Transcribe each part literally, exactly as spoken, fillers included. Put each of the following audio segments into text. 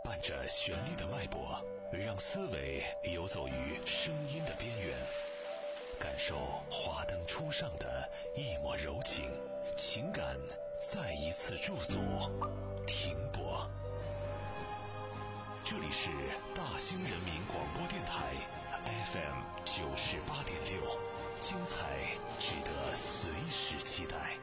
伴着旋律的脉搏，让思维游走于声音的边缘，感受华灯初上的一抹柔情，情感再一次驻足停泊。这里是大兴人民广播电台 F M 九十八点六，精彩值得随时期待。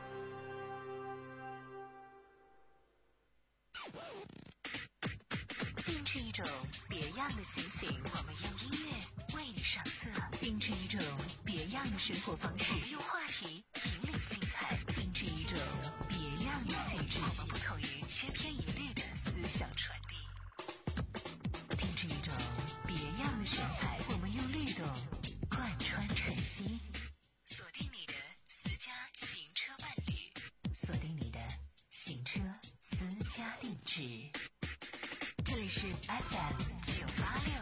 定制一种别样的心情，我们用音乐为你上色；定制一种别样的生活方式，我们用话题引领精彩；定制一种别样的气质，我们不同于千篇一律的思想传递；定制一种别样的神采，我们用律动贯穿晨曦。锁定你的私家行车伴侣，锁定你的行车私家定制。这里是 F M 九八六。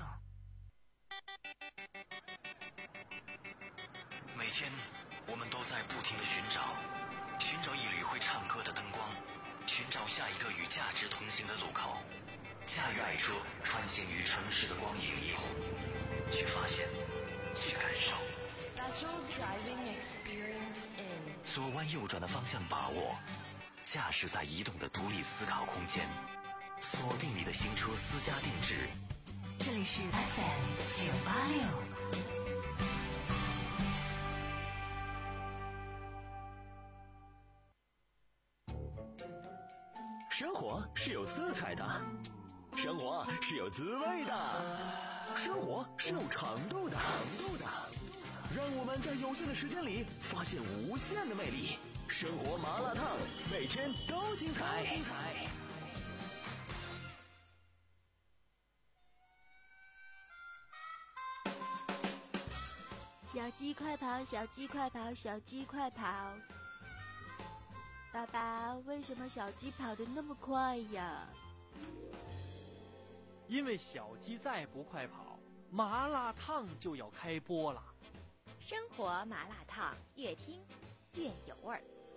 每天我们都在不停地寻找，寻找一缕会唱歌的灯光，寻找下一个与价值同行的路口。驾驭爱车，穿行于城市的光影霓虹，去发现，去感受。 Special driving experience in 左弯右转的方向把握，驾驶在移动的独立思考空间。锁定你的行车私家定制， 这里是 F M 九八六。 生活是有色彩的，生活是有滋味的，生活是有长度的。让我们在有限的时间里发现无限的魅力。生活麻辣烫，每天都精彩。精彩。 小鸡快跑，小鸡快跑，小鸡快跑！爸爸，为什么小鸡跑得那么快呀？ 因为小鸡再不快跑，麻辣烫就要开播了。 生活麻辣烫，越听越有味儿。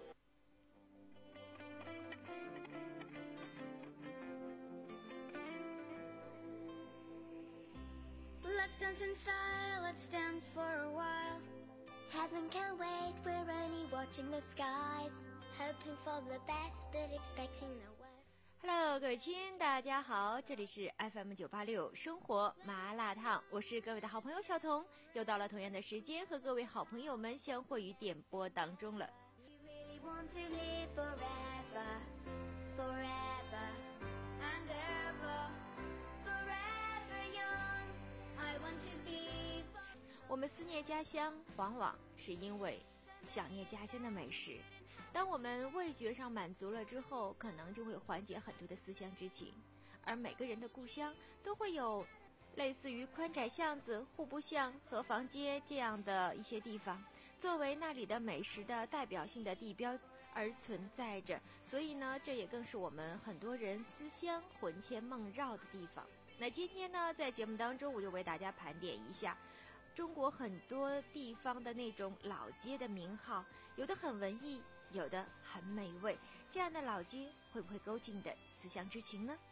Let's dance in style, let's dance for a while. Heaven can't wait, we're only watching the skies. Hoping for the best, but expecting the worst. Hello， 各位亲，大家好，这里是 F M 九八六生活麻辣烫，我是各位的好朋友小彤，又到了同样的时间和各位好朋友们相会于点播当中了。 We really want to live forever, forever and ever, forever young. I want to be. 我们思念家乡，往往是因为想念家乡的美食。当我们味觉上满足了之后，可能就会缓解很多的思乡之情。而每个人的故乡都会有类似于宽窄巷子、户部巷、河坊街这样的一些地方，作为那里的美食的代表性的地标而存在着。所以呢，这也更是我们很多人思乡魂牵梦绕的地方。那今天呢，在节目当中，我就为大家盘点一下中国很多地方的那种老街的名号，有的很文艺，有的很美味，这样的老街会不会勾起你的思乡之情呢？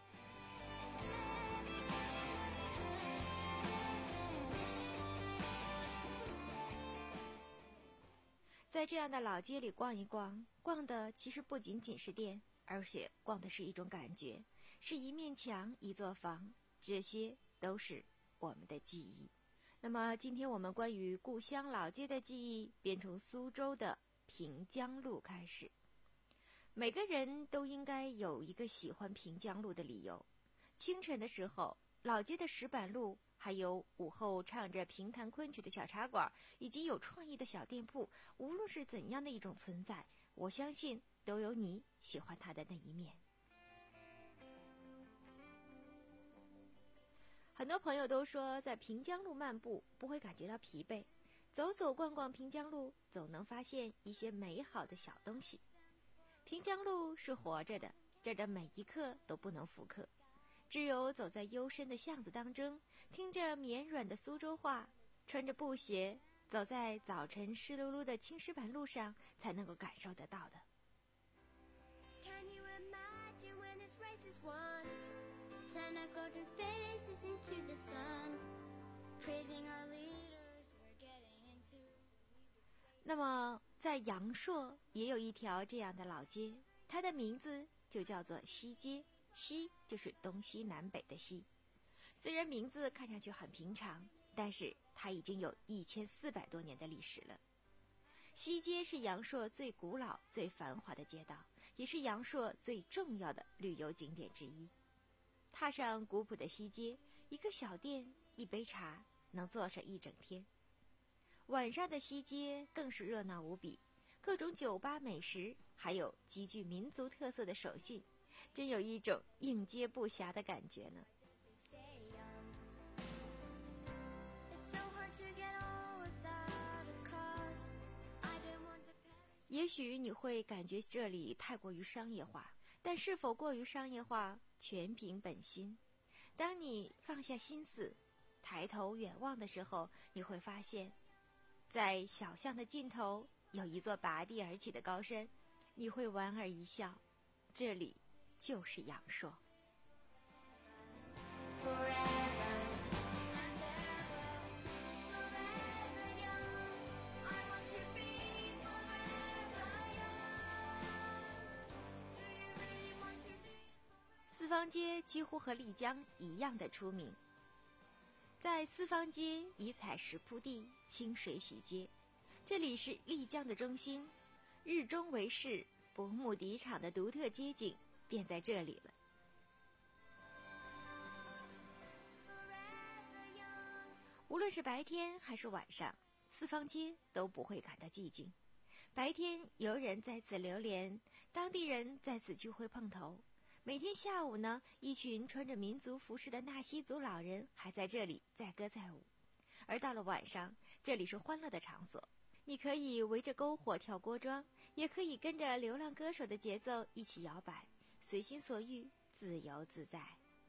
在这样的老街里逛一逛，逛的其实不仅仅是店，而且逛的是一种感觉，是一面墙，一座房，这些都是我们的记忆。那么今天我们关于故乡老街的记忆，便从苏州的平江路开始。每个人都应该有一个喜欢平江路的理由。清晨的时候，老街的石板路，还有午后唱着评弹昆曲的小茶馆，以及有创意的小店铺，无论是怎样的一种存在，我相信都有你喜欢它的那一面。很多朋友都说在平江路漫步不会感觉到疲惫，走走逛逛平江路，总能发现一些美好的小东西。平江路是活着的，这儿的每一刻都不能复刻，只有走在幽深的巷子当中，听着绵软的苏州话，穿着布鞋，走在早晨湿漉漉的青石板路上，才能够感受得到的。 Can you imagine when this race is won? Turn our golden faces into the sun, praising our leaders. We're getting into. 那么在阳朔也有一条这样的老街，它的名字就叫做西街，西就是东西南北的西。虽然名字看上去很平常，但是它已经有一千四百多年的历史了。西街是阳朔最古老、最繁华的街道，也是阳朔最重要的旅游景点之一。踏上古朴的西街，一个小店，一杯茶，能坐上一整天。晚上的西街更是热闹无比，各种酒吧美食，还有极具民族特色的手信，真有一种应接不暇的感觉呢。也许你会感觉这里太过于商业化，但是否过于商业化，全凭本心。当你放下心思，抬头远望的时候，你会发现，在小巷的尽头有一座拔地而起的高山，你会莞尔一笑，这里就是阳朔。四方街几乎和丽江一样的出名，在四方街以采石铺地，清水洗街，这里是丽江的中心，日中为市，薄木底厂的独特街景便在这里了。无论是白天还是晚上，四方街都不会感到寂静。白天游人在此流连，当地人在此聚会碰头。每天下午呢，一群穿着民族服饰的纳西族老人还在这里载歌载舞。而到了晚上，这里是欢乐的场所，你可以围着篝火跳锅庄，也可以跟着流浪歌手的节奏一起摇摆，随心所欲，自由自在。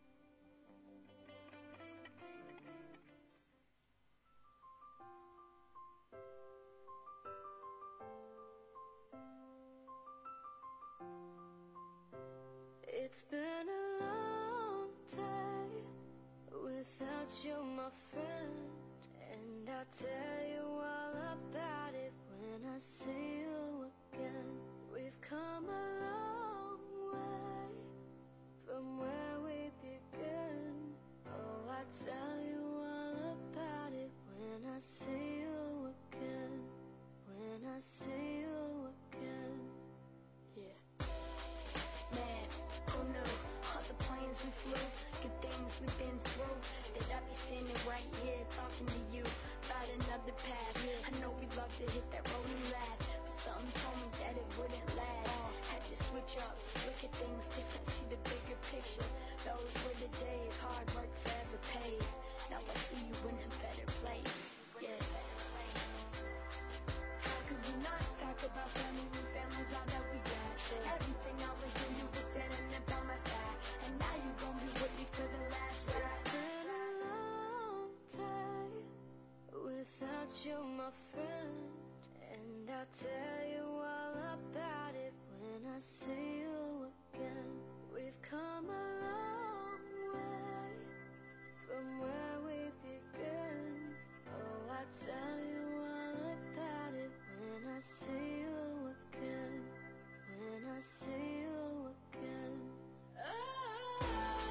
It's been a long day without you, my friend, and I'll tell you all about it when I see you again. We've come a long way from where we began. Oh, I'll tell you all about it when I see you again, when I see you again. Yeah. Man, who knew all the planes we flew, good things we've been through, that I'd be standing right here talking to you about another path. I know we love to hit that road and laugh, but something told me that it wouldn't last. Had to switch up, look at things different, see the bigger picture. Those were the days, hard work forever pays. Now I see you in a better place. Yeah. How could we not talk about family when family's all that we got? Everything I went through, you were standing up on my side, and now you gon' be with me for the last ride. It's been a long day without you, my friend, and I'll tell you all about it when I see you again. We've come a long way from where we began. Oh, I'll tell you all about it when I see you again, when I see you again. Oh,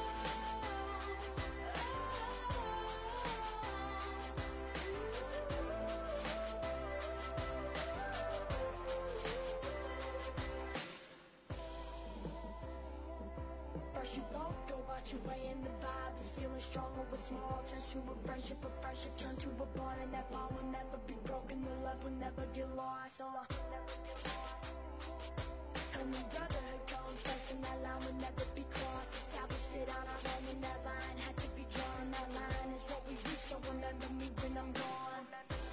First you both go about your way and the vibe is feeling stronger with small turns to a friendship, a friendship turns to a bond, and that bond will never be broken, the love will never get lost. Oh, uh, and when brotherhood comes first, and that line will never be crossed. Established it on our own, and that line had to be drawn, and that line is what we reach, so remember me when I'm gone.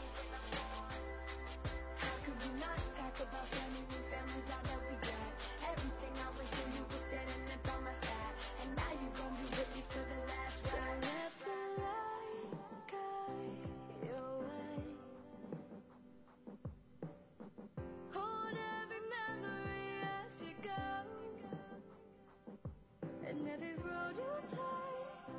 How could we not talk about family when family's all that we got? Everything I went through, you were standing up on my side, and now you gon' be with me for the last ride. So let the light guide your way. Hold every memory as you go, and every road you take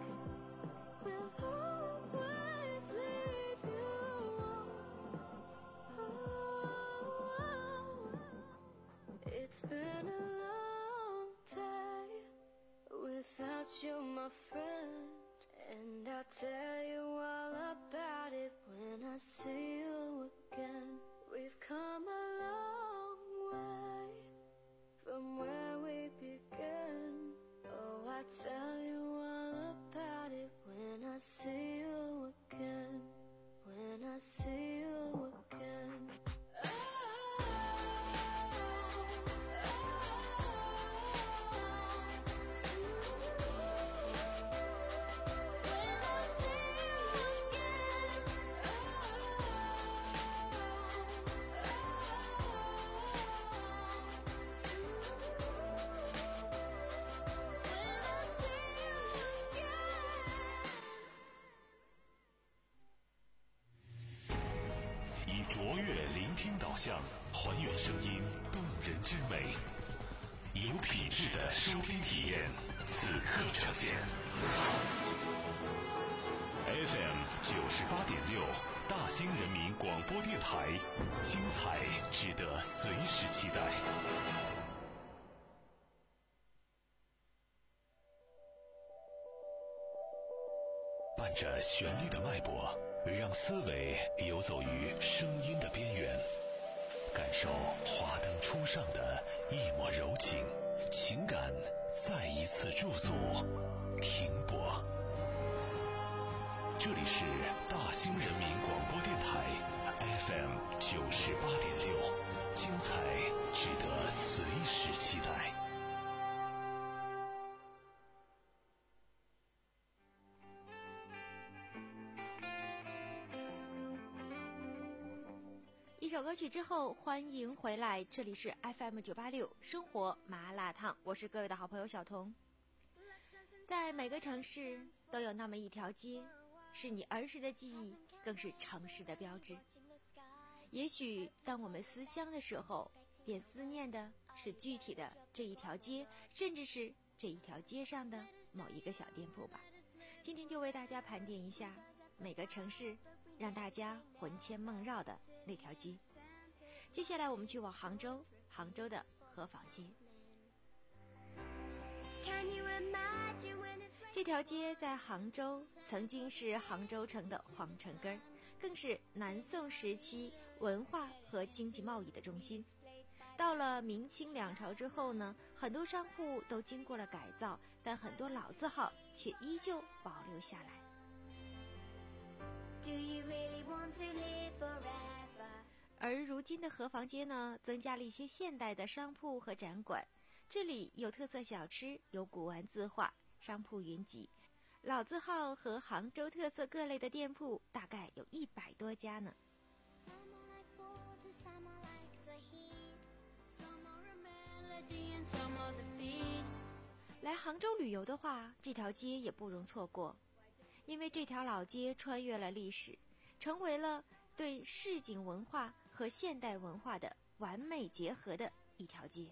It's been a long day without you, my friend, and I'll tell you all about it when I see you again. We've come a long way from where we began. Oh, I'll tell you all about it when I see you again. When I see you again. 以卓越聆听导向，还原声音动人之美，有品质的收听体验，此刻呈现。F M 九十八点六，大兴人民广播电台，精彩值得随时期待。伴着旋律的脉搏，让思维游走于声音的边缘，感受华灯初上的一抹柔情，情感再一次驻足停泊。这里是大兴人民广播电台 F M 九十八点六，精彩值得随时期待。 一首歌曲之后，欢迎回来，这里是 F M 九八六生活麻辣烫，我是各位的好朋友小彤。在每个城市都有那么一条街，是你儿时的记忆，更是城市的标志。也许当我们思乡的时候，便思念的是具体的这一条街，甚至是这一条街上的某一个小店铺吧。今天就为大家盘点一下每个城市让大家魂牵梦绕的那条街。接下来我们去往杭州，杭州的河坊街。这条街在杭州曾经是杭州城的皇城根儿，更是南宋时期文化和经济贸易的中心。到了明清两朝之后呢，很多商铺都经过了改造，但很多老字号却依旧保留下来。Do you really want to live forever? 而如今的河坊街呢，增加了一些现代的商铺和展馆，这里有特色小吃，有古玩字画，商铺云集，老字号和杭州特色各类的店铺大概有一百多家呢。来杭州旅游的话，这条街也不容错过，因为这条老街穿越了历史，成为了对市井文化和现代文化的完美结合的一条街。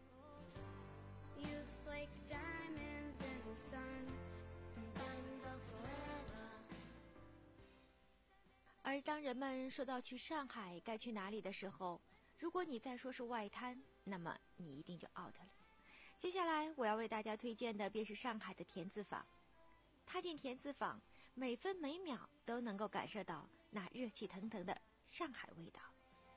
而当人们说到去上海该去哪里的时候，如果你再说是外滩，那么你一定就 out 了。接下来我要为大家推荐的便是上海的田字坊。踏进田字坊，每分每秒都能够感受到那热气腾腾的上海味道。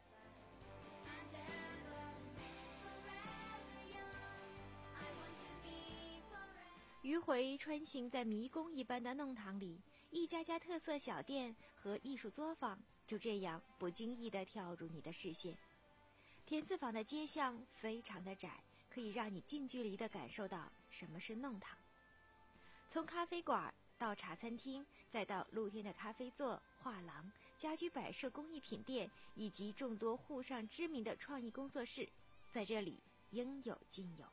迂回穿行在迷宫一般的弄堂里，一家家特色小店和艺术作坊就这样不经意地跳入你的视线。田字坊的街巷非常的窄，可以让你近距离地感受到什么是弄堂。从咖啡馆到茶餐厅，再到露天的咖啡座、画廊、家居摆设工艺品店，以及众多沪上知名的创意工作室，在这里应有尽有。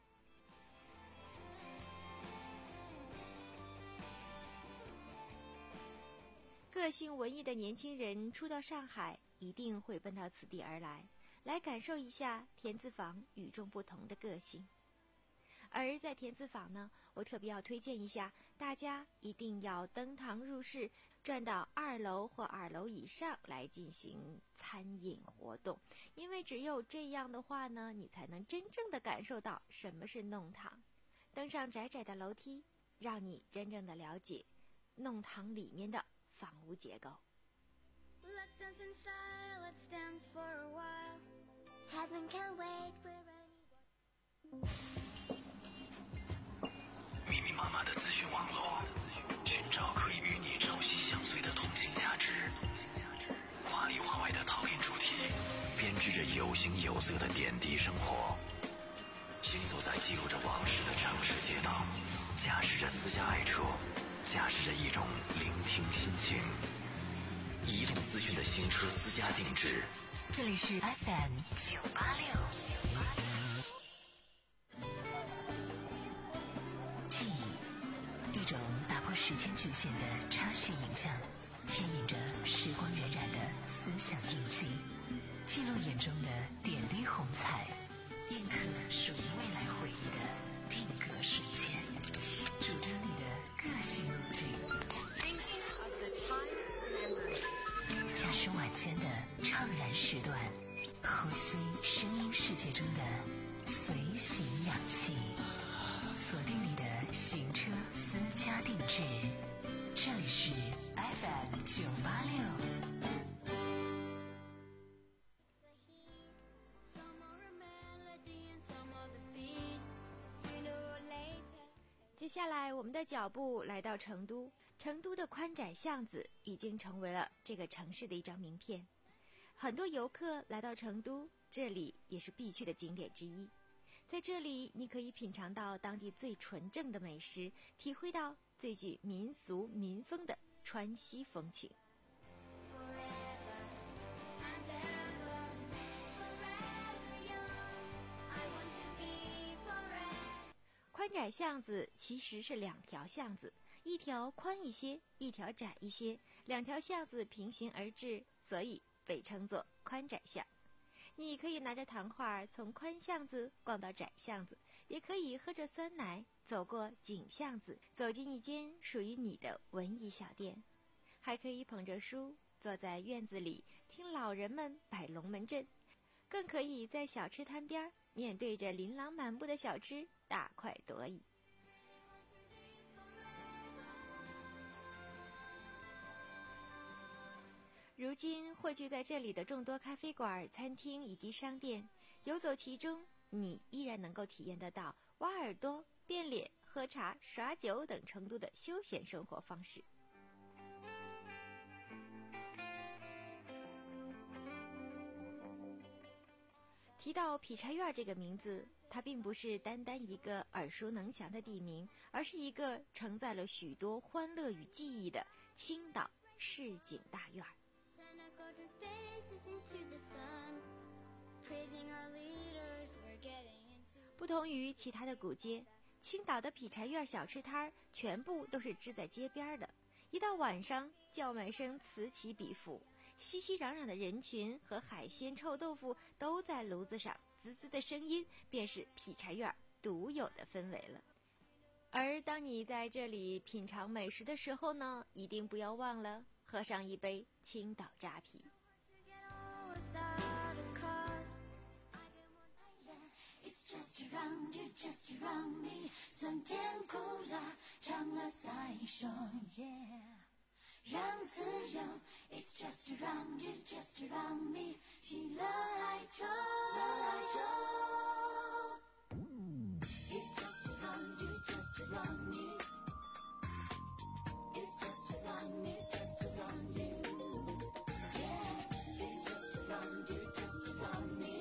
个性文艺的年轻人初到上海，一定会奔到此地而来，来感受一下田字坊与众不同的个性。 而在田子坊呢，我特别要推荐一下，大家一定要登堂入室，转到二楼或二楼以上来进行餐饮活动，因为只有这样的话呢，你才能真正的感受到什么是弄堂。登上窄窄的楼梯，让你真正的了解弄堂里面的房屋结构。 Let's dance in style, let's dance for a while. Heaven can't wait, we're ready. 密密麻麻的资讯网络，寻找可以与你朝夕相随的通信价值。华里华外的陶片主题，编织着有形有色的点滴生活。行走在记录着往事的城市街道，驾驶着私家爱车，驾驶着一种聆听心情。移动资讯的新车私家定制， 这里是 F M 九八六。记忆，一种打破时间局限的插叙影像，牵引着时光荏苒的思想印记，记录眼中的点滴红彩，印刻属于未来回忆的定格瞬间，主张你的个性路径。驾驶晚间的怅然时段，呼吸声音世界中的随行氧气，锁定你的行车私家定制，这里是 F M 九八六。 接下来我们的脚步来到成都，成都的宽窄巷子已经成为了这个城市的一张名片。很多游客来到成都，这里也是必去的景点之一。在这里，你可以品尝到当地最纯正的美食，体会到最具民俗民风的川西风情。宽窄巷子其实是两条巷子，一条宽一些，一条窄一些，两条巷子平行而至，所以被称作宽窄巷。你可以拿着糖画从宽巷子逛到窄巷子，也可以喝着酸奶走过井巷子，走进一间属于你的文艺小店，还可以捧着书坐在院子里听老人们摆龙门阵，更可以在小吃摊边面对着琳琅满目的小吃大快朵颐。如今汇聚在这里的众多咖啡馆、餐厅以及商店，游走其中，你依然能够体验得到挖耳朵、变脸、喝茶、耍酒等成都的休闲生活方式。提到劈柴院这个名字，它并不是单单一个耳熟能详的地名，而是一个承载了许多欢乐与记忆的青岛市井大院。不同于其他的古街，青岛的劈柴院小吃摊全部都是支在街边的，一到晚上叫卖声此起彼伏，熙熙攘攘的人群和海鲜臭豆腐都在炉子上滋滋的声音，便是劈柴院独有的氛围了。而当你在这里品尝美食的时候呢，一定不要忘了喝上一杯青岛扎啤。 Just around you, just around me， 酸甜苦辣尝了再说 ，Yeah， 让自由 ，It's just around you, just around me， 喜乐哀愁，哀愁 ，It's just around you, just around me， It's just around me, just around you，Yeah， It's just around you, just around me。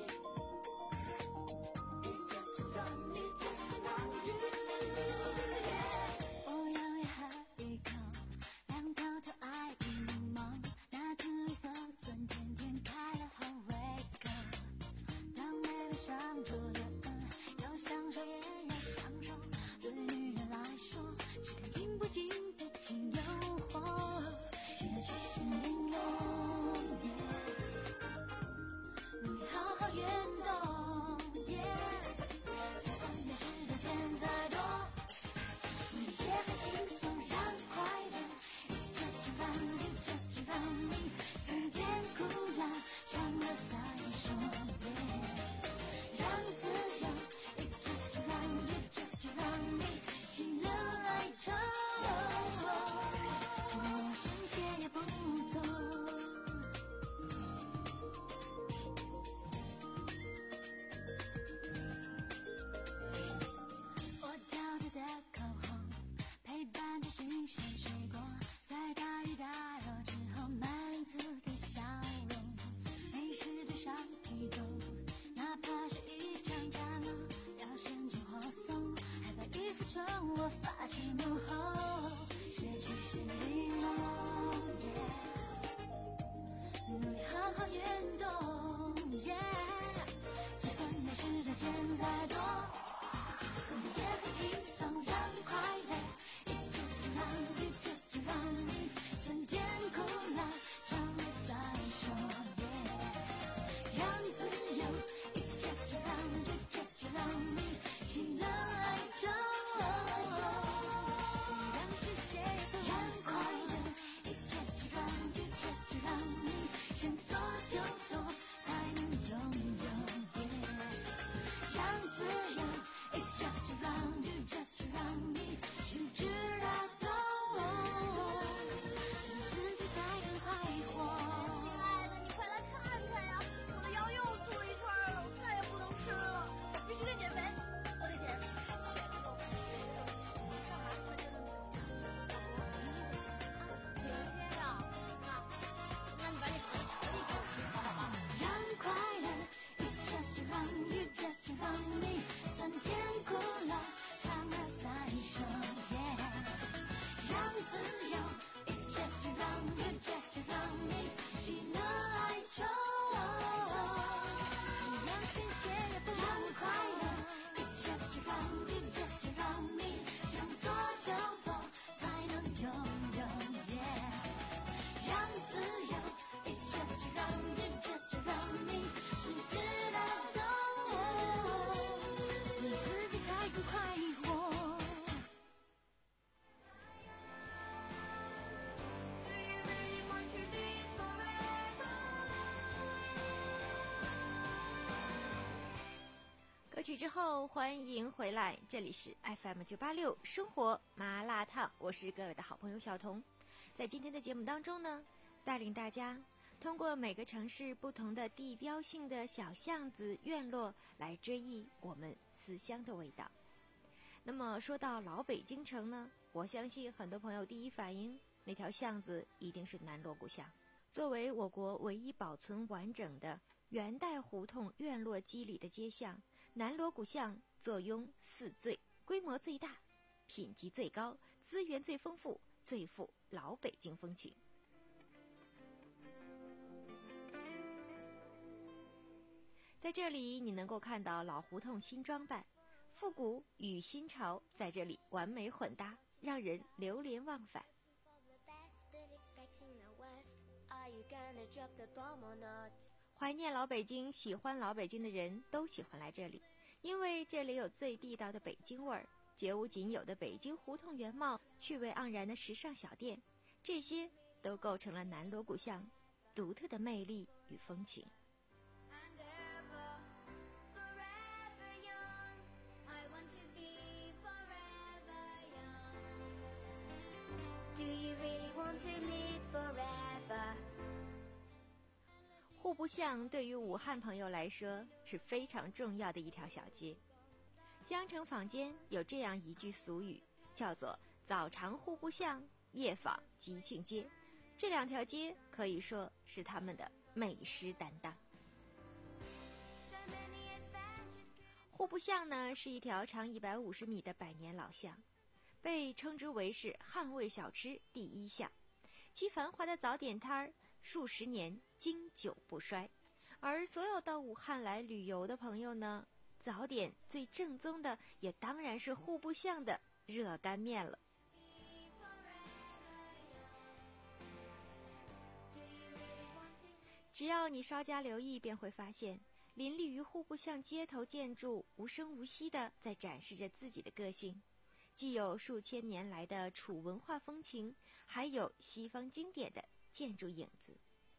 曲之后，欢迎回来，这里是 F M 九八六生活麻辣烫，我是各位的好朋友小彤。在今天的节目当中呢，带领大家通过每个城市不同的地标性的小巷子院落来追忆我们思乡的味道。那么说到老北京城呢，我相信很多朋友第一反应那条巷子一定是南锣鼓巷。作为我国唯一保存完整的元代胡同院落肌理的街巷，南锣鼓巷坐拥四最，规模最大，品级最高，资源最丰富，最富老北京风情。在这里你能够看到老胡同新装扮，复古与新潮在这里完美混搭，让人流连忘返。怀念老北京，喜欢老北京的人都喜欢来这里，因为这里有最地道的北京味儿，绝无仅有的北京胡同原貌，趣味盎然的时尚小店，这些都构成了南锣鼓巷独特的魅力与风情。户部巷对于武汉朋友来说是非常重要的一条小街。江城坊间有这样一句俗语，叫做早尝户部巷，夜访吉庆街。这两条街可以说是他们的美食担当。户部巷呢，是一条长一百五十米的百年老巷，被称之为是汉味小吃第一巷，其繁华的早点摊儿数十年经久不衰。而所有到武汉来旅游的朋友呢，早点最正宗的也当然是户部巷的热干面了。只要你稍加留意，便会发现林立于户部巷街头建筑无声无息地在展示着自己的个性，既有数千年来的楚文化风情，还有西方经典的建筑影子。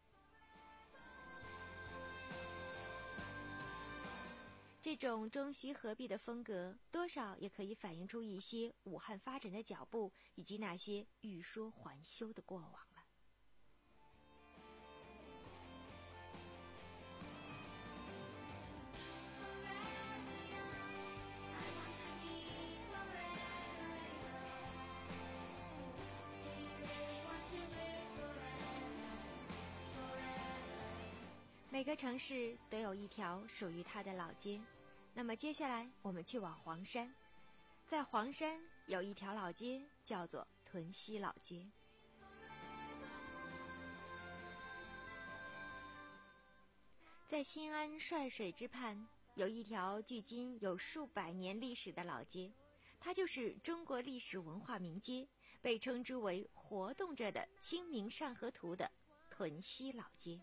这种中西合璧的风格，多少也可以反映出一些武汉发展的脚步，以及那些欲说还休的过往了。每个城市都有一条属于它的老街，那么接下来我们去往黄山。在黄山有一条老街叫做屯溪老街。在新安帅水之畔有一条距今有数百年历史的老街，它就是中国历史文化名街，被称之为活动着的清明上河图的屯溪老街。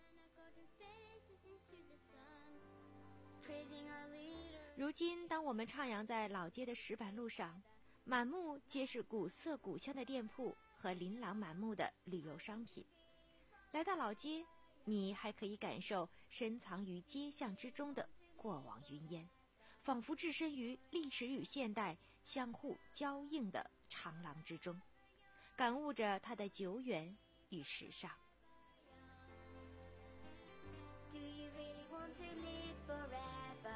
如今当我们徜徉在老街的石板路上，满目皆是古色古香的店铺和琳琅满目的旅游商品。来到老街，你还可以感受深藏于街巷之中的过往云烟，仿佛置身于历史与现代相互交映的长廊之中，感悟着它的久远与时尚。Do you really want to live forever?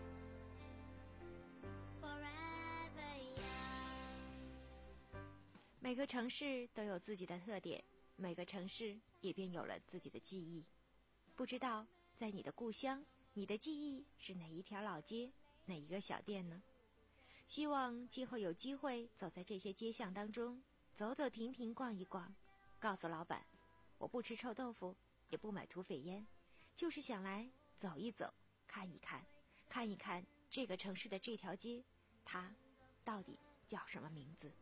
Forever young. 每个城市都有自己的特点，每个城市也便有了自己的记忆。不知道在你的故乡，你的记忆是哪一条老街，哪一个小店呢？希望今后有机会走在这些街巷当中，走走停停逛一逛，告诉老板，我不吃臭豆腐，也不买土匪烟，就是想来走一走，看一看，看一看这个城市的这条街，它到底叫什么名字？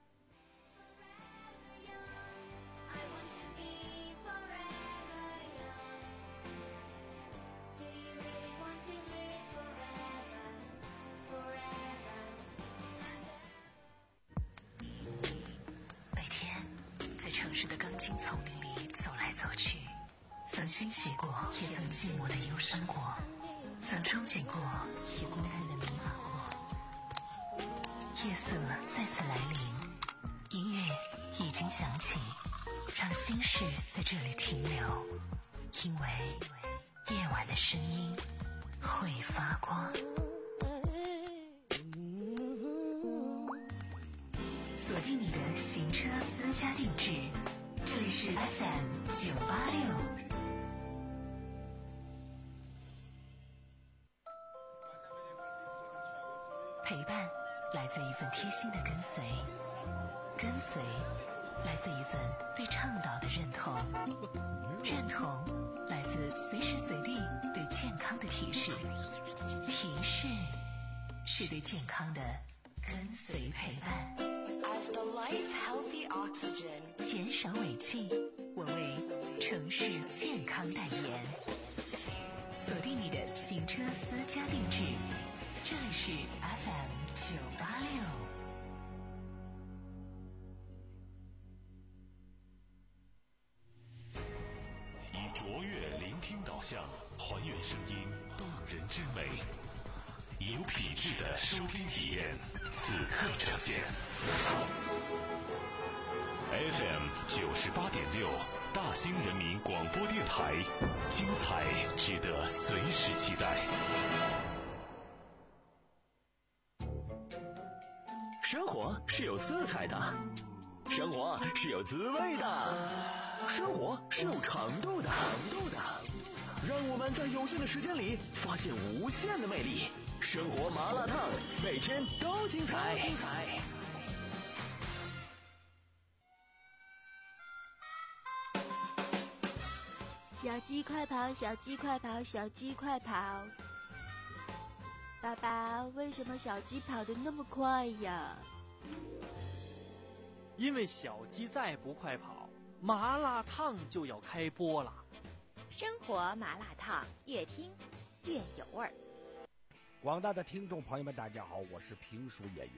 每天在城市的钢筋丛林里走来走去，曾欣喜过，也曾寂寞的忧伤过。 曾憧憬过，也孤单的迷茫过。夜色再次来临，音乐已经响起，让心事在这里停留，因为夜晚的声音会发光。锁定你的行车私家定制，这里是 F M 九八六。陪伴来自一份贴心的跟随，跟随来自一份对倡导的认同，认同来自随时随地对健康的提示，提示是对健康的跟随陪伴。As the light healthy oxygen， 减少尾气，我为城市健康代言。锁定你的行车私家定制，这里是 F M 九八六。 以卓越聆听导向，还原声音动人之美，以有品质的收听体验，此刻呈现。F M 九十八点六，大兴人民广播电台，精彩值得随时期待。 生活是有色彩的，生活是有滋味的，生活是有长度的，长度的。让我们在有限的时间里发现无限的魅力。生活麻辣烫，每天都精彩。精彩。 小鸡快跑，小鸡快跑，小鸡快跑！爸爸，为什么小鸡跑得那么快呀？ 因为小鸡再不快跑，麻辣烫就要开播了。 生活麻辣烫，越听越有味儿。 广大的听众朋友们，大家好，我是评书演员